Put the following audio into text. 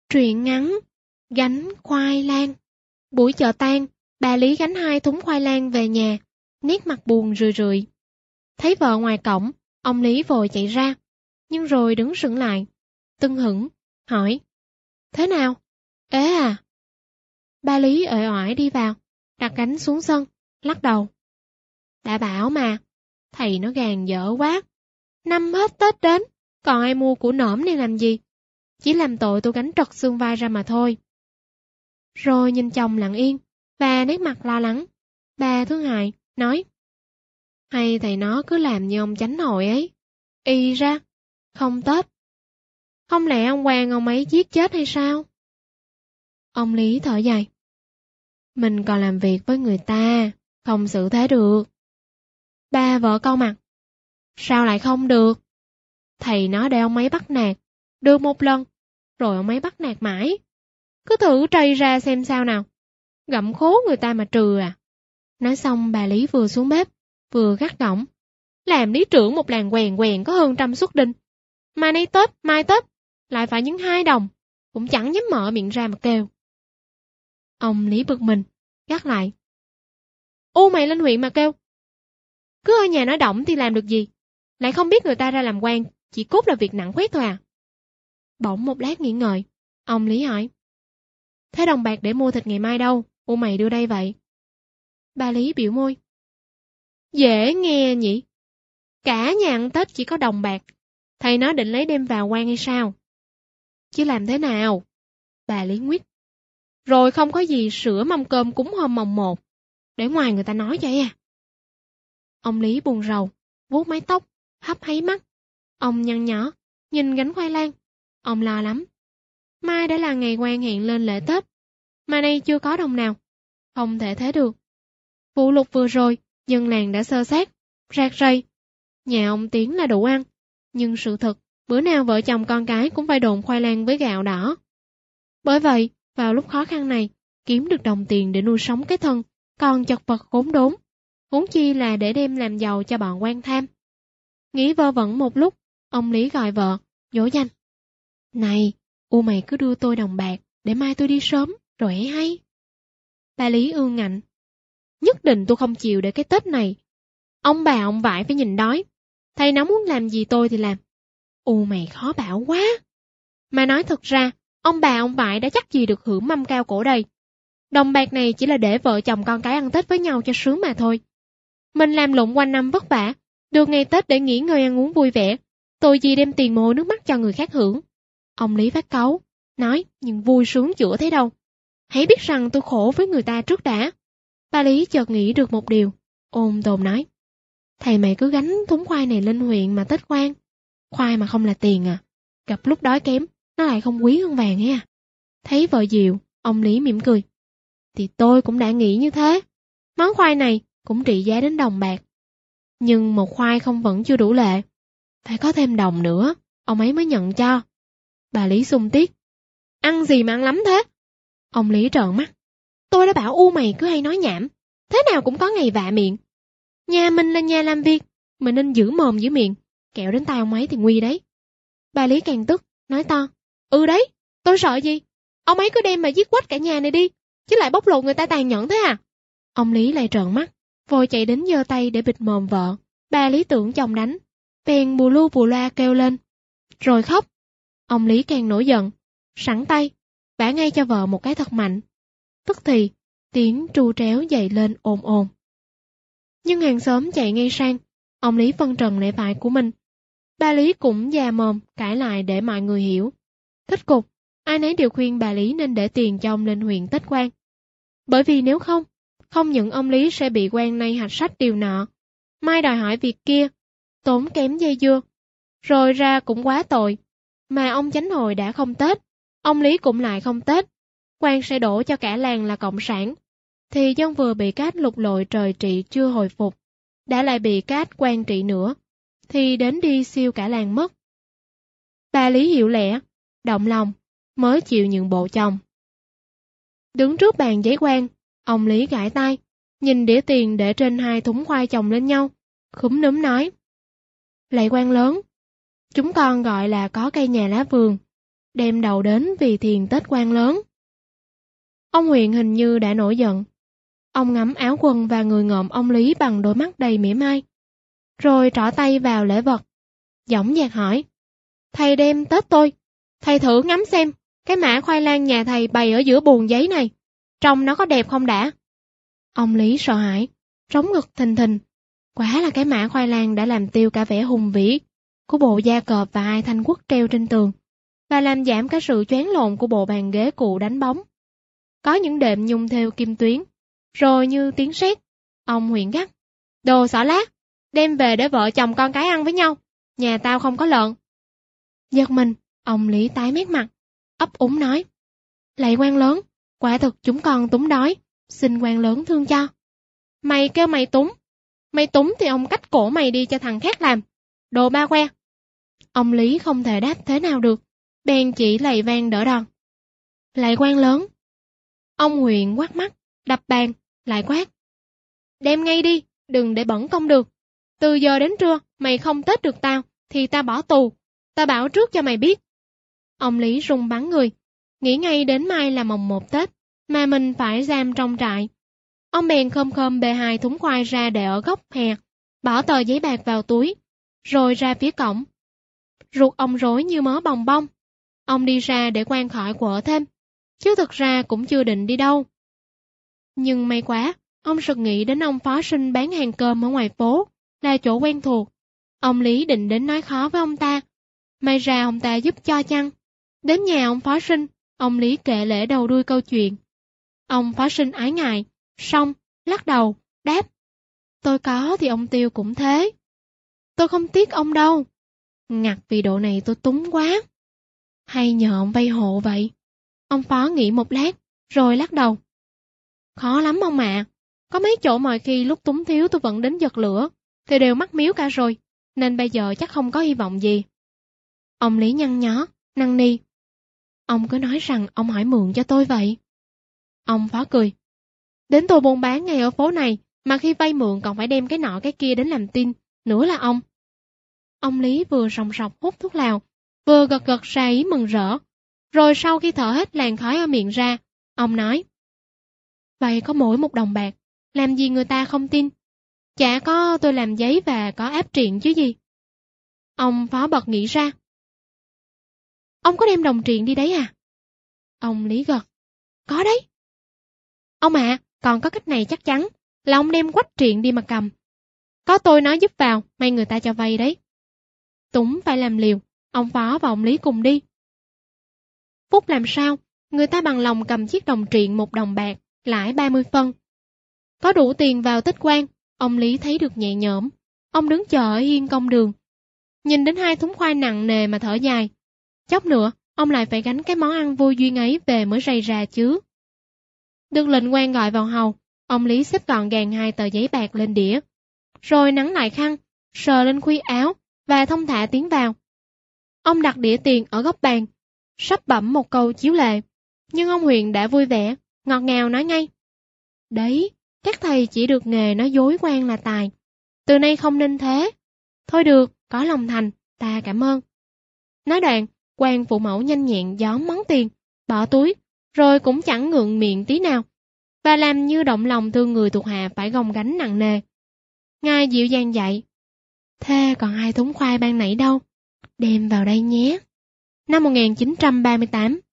Truyện ngắn Gánh khoai lang. Buổi chợ tan, bà Lý gánh 2 thúng khoai lang về nhà, nét mặt buồn rười rượi. Thấy vợ ngoài cổng, ông Lý vội chạy ra, nhưng rồi đứng sững lại, tưng hửng, hỏi: "Thế nào? Ế à?" Bà Lý uể oải đi vào, đặt gánh xuống sân, lắc đầu: "Đã bảo mà, thầy nó gàn dở quá. Năm hết Tết đến, còn ai mua củ nổm này làm gì? Chỉ làm tội tôi gánh trật xương vai ra mà thôi." Rồi nhìn chồng lặng yên, và nét mặt lo lắng, bà thương hại, nói: "Hay thầy nó cứ làm như ông chánh hội ấy. Y ra, không Tết. Không lẽ ông quan ông ấy giết chết hay sao?" Ông Lý thở dài: "Mình còn làm việc với người ta, không xử thế được." Bà vợ cau mặt: "Sao lại không được? Thầy nó để ông ấy bắt nạt, được một lần, rồi ông ấy bắt nạt mãi. Cứ thử trầy ra xem sao nào. Gặm khố người ta mà trừ à." Nói xong bà Lý vừa xuống bếp, vừa gắt gỏng: "Làm lý trưởng một làng quèn quèn có hơn 100 suất đinh. Mà nay Tết, mai Tết, lại phải những 2 đồng, cũng chẳng dám mở miệng ra mà kêu." Ông Lý bực mình, gắt lại: "U mày lên huyện mà kêu. Cứ ở nhà nói động thì làm được gì? Lại không biết người ta ra làm quan, chỉ cốt là việc nặng khoét thôi à?" Bỗng một lát nghĩ ngợi, ông Lý hỏi: "Thế đồng bạc để mua thịt ngày mai đâu? U mày đưa đây vậy?" Bà Lý biểu môi: "Dễ nghe nhỉ? Cả nhà ăn Tết chỉ có đồng bạc, thầy nó định lấy đem vào quan hay sao?" "Chứ làm thế nào?" Bà Lý nguyết: "Rồi không có gì sữa mâm cơm cúng hôm mồng 1, để ngoài người ta nói vậy à?" Ông Lý buồn rầu, vuốt mái tóc, hấp háy mắt. Ông nhăn nhó, nhìn gánh khoai lang. Ông lo lắm. Mai đã là ngày quan hẹn lên lễ Tết, mà nay chưa có đồng nào. Không thể thế được. Vụ lụt vừa rồi, dân làng đã xơ xác, rạc rầy. Nhà ông Tiến là đủ ăn, nhưng sự thật, bữa nào vợ chồng con cái cũng phải đồn khoai lang với gạo đỏ. Bởi vậy, vào lúc khó khăn này, kiếm được đồng tiền để nuôi sống cái thân, còn chật vật khốn đốn. Huống chi là để đem làm giàu cho bọn quan tham. Nghĩ vơ vẩn một lúc, ông Lý gọi vợ, dỗ dành: "Này, u mày cứ đưa tôi đồng bạc, để mai tôi đi sớm, rồi hãy hay." Bà Lý ương ngạnh: "Nhất định tôi không chịu để cái Tết này. Ông bà ông vải phải nhìn đói. Thầy nó muốn làm gì tôi thì làm. U mày khó bảo quá. Mà nói thật ra, ông bà ông vải đã chắc gì được hưởng mâm cao cổ đây. Đồng bạc này chỉ là để vợ chồng con cái ăn Tết với nhau cho sướng mà thôi. Mình làm lụng quanh năm vất vả, được ngày Tết để nghỉ ngơi ăn uống vui vẻ. Tôi gì đem tiền mồ nước mắt cho người khác hưởng." Ông Lý phát cáu, nói: "Nhưng vui sướng chữa thấy đâu. Hãy biết rằng tôi khổ với người ta trước đã." Bà Lý chợt nghĩ được một điều, ôm tồn nói: "Thầy mày cứ gánh thúng khoai này lên huyện mà Tết khoan. Khoai mà không là tiền à. Gặp lúc đói kém, nó lại không quý hơn vàng ấy à." Thấy vợ dịu, ông Lý mỉm cười: "Thì tôi cũng đã nghĩ như thế. Món khoai này cũng trị giá đến đồng bạc. Nhưng một khoai không vẫn chưa đủ lệ. Phải có thêm đồng nữa, ông ấy mới nhận cho." Bà Lý xung tiết: "Ăn gì mà ăn lắm thế?" Ông Lý trợn mắt: "Tôi đã bảo u mày cứ hay nói nhảm. Thế nào cũng có ngày vạ miệng. Nhà mình là nhà làm việc, mình nên giữ mồm giữ miệng, kẹo đến tay ông ấy thì nguy đấy." Bà Lý càng tức, nói to: "Ừ đấy, tôi sợ gì? Ông ấy cứ đem mà giết quách cả nhà này đi, chứ lại bóc lột người ta tàn nhẫn thế à?" Ông Lý lại trợn mắt, vội chạy đến giơ tay để bịt mồm vợ. Bà Lý tưởng chồng đánh, bèn bù lu bù loa kêu lên, rồi khóc. Ông Lý càng nổi giận, sẵn tay, vả ngay cho vợ một cái thật mạnh. Tức thì, tiếng tru tréo dậy lên ồn ồn. Nhưng hàng xóm chạy ngay sang, ông Lý phân trần lẽ phải của mình. Bà Lý cũng già mồm, cãi lại để mọi người hiểu. Kết cục, ai nấy đều khuyên bà Lý nên để tiền cho ông lên huyện Tết quan. Bởi vì nếu không, không những ông Lý sẽ bị quan nay hạch sách điều nọ, mai đòi hỏi việc kia, tốn kém dây dưa, rồi ra cũng quá tội. Mà ông chánh hội đã không Tết, ông Lý cũng lại không Tết, quan sẽ đổ cho cả làng là cộng sản. Thì dân vừa bị cái ách lục lội trời trị chưa hồi phục, đã lại bị cái ách quan trị nữa, thì đến đi siêu cả làng mất. Bà Lý hiểu lẽ, động lòng, mới chịu nhượng bộ chồng. Đứng trước bàn giấy quan, ông Lý gãi tay, nhìn đĩa tiền để trên 2 thúng khoai chồng lên nhau, khúm núm nói: "Lạy quan lớn, chúng con gọi là có cây nhà lá vườn, đem đầu đến vì thiền Tết quan lớn. Ông Huyền hình như đã nổi giận. Ông ngắm áo quần và người ngợm ông Lý bằng đôi mắt đầy mỉa mai, rồi trỏ tay vào lễ vật, dõng dạc hỏi: "Thầy đem Tết tôi, thầy thử ngắm xem, cái mã khoai lang nhà thầy bày ở giữa buồng giấy này, trông nó có đẹp không đã?" Ông Lý sợ hãi, trống ngực thình thình. Quả là cái mã khoai lang đã làm tiêu cả vẻ hùng vĩ của bộ da cọp và hai thanh quất treo trên tường, và làm giảm cả sự choáng lộn của bộ bàn ghế cụ đánh bóng. Có những đệm nhung thêu kim tuyến, rồi như tiếng sét, ông Huyền gắt: "Đồ xỏ lát, đem về để vợ chồng con cái ăn với nhau, nhà tao không có lợn." Giật mình, ông Lý tái mét mặt, ấp úng nói: "Lạy quan lớn, quả thực chúng con túng đói, xin quan lớn thương cho." "Mày kêu mày túng thì ông cắt cổ mày đi cho thằng khác làm, đồ ba que." Ông Lý không thể đáp thế nào được, bèn chỉ lạy vang đỡ đòn: "Lạy quan lớn." Ông Huyền quát mắt, đập bàn, lại quát: "Đem ngay đi, đừng để bẩn công được. Từ giờ đến trưa, mày không tết được tao, thì tao bỏ tù, tao bảo trước cho mày biết." Ông Lý run bắn người, nghĩ ngay đến mai là mồng 1 Tết, mà mình phải giam trong trại. Ông bèn khom bê 2 thúng khoai ra để ở góc hè, bỏ tờ giấy bạc vào túi, rồi ra phía cổng. Ruột ông rối như mớ bòng bong. Ông đi ra để quan khỏi quở thêm, chứ thực ra cũng chưa định đi đâu. Nhưng may quá, ông sực nghĩ đến ông phó sinh bán hàng cơm ở ngoài phố, là chỗ quen thuộc. Ông Lý định đến nói khó với ông ta, may ra ông ta giúp cho chăng. Đến nhà ông phó sinh, ông Lý kể lể đầu đuôi câu chuyện. Ông phó sinh ái ngại, xong, lắc đầu, đáp: "Tôi có thì ông Tiêu cũng thế. Tôi không tiếc ông đâu. Ngặt vì độ này tôi túng quá. Hay nhờ ông vay hộ vậy?" Ông phó nghĩ một lát, rồi lắc đầu: "Khó lắm ông ạ. Có mấy chỗ mọi khi lúc túng thiếu tôi vẫn đến giật lửa, thì đều mắc miếu cả rồi, nên bây giờ chắc không có hy vọng gì." Ông Lý nhăn nhó, năn nỉ: "Ông cứ nói rằng ông hỏi mượn cho tôi vậy." Ông phó cười: "Đến tôi buôn bán ngay ở phố này, mà khi vay mượn còn phải đem cái nọ cái kia đến làm tin, nữa là ông." Ông Lý vừa sòng sọc hút thuốc lào, vừa gật gật ra ý mừng rỡ. Rồi sau khi thở hết làn khói ở miệng ra, ông nói: "Vậy có mỗi 1 đồng bạc, làm gì người ta không tin? Chả có tôi làm giấy và có áp triện chứ gì." Ông phó bật nghĩ ra: "Ông có đem đồng triện đi đấy à?" Ông Lý gật: "Có đấy." "Ông ạ, còn có cách này chắc chắn, là ông đem quách triện đi mà cầm. Có tôi nói giúp vào, may người ta cho vay đấy." Túng phải làm liều, ông phó và ông Lý cùng đi. Phúc làm sao, người ta bằng lòng cầm chiếc đồng triện 1 đồng bạc, lãi 30 phân. Có đủ tiền vào Tết quan, ông Lý thấy được nhẹ nhõm. Ông đứng chờ ở hiên công đường, nhìn đến 2 thúng khoai nặng nề mà thở dài. Chốc nữa, ông lại phải gánh cái món ăn vô duyên ấy về mới rầy rà chứ. Được lệnh quan gọi vào hầu, ông Lý xếp gọn gàng 2 tờ giấy bạc lên đĩa, rồi nắn lại khăn, sờ lên khuy áo và thông thả tiến vào. Ông đặt đĩa tiền ở góc bàn, sắp bẩm một câu chiếu lệ, nhưng ông Huyền đã vui vẻ, ngọt ngào nói ngay: "Đấy, các thầy chỉ được nghề nói dối quan là tài. Từ nay không nên thế. Thôi được, có lòng thành, ta cảm ơn." Nói đoạn, quan phụ mẫu nhanh nhẹn gión món tiền, bỏ túi, rồi cũng chẳng ngượng miệng tí nào, và làm như động lòng thương người thuộc hạ phải gồng gánh nặng nề. Ngài dịu dàng dạy: "Thế còn 2 thúng khoai ban nãy đâu? Đem vào đây nhé." Năm 1938,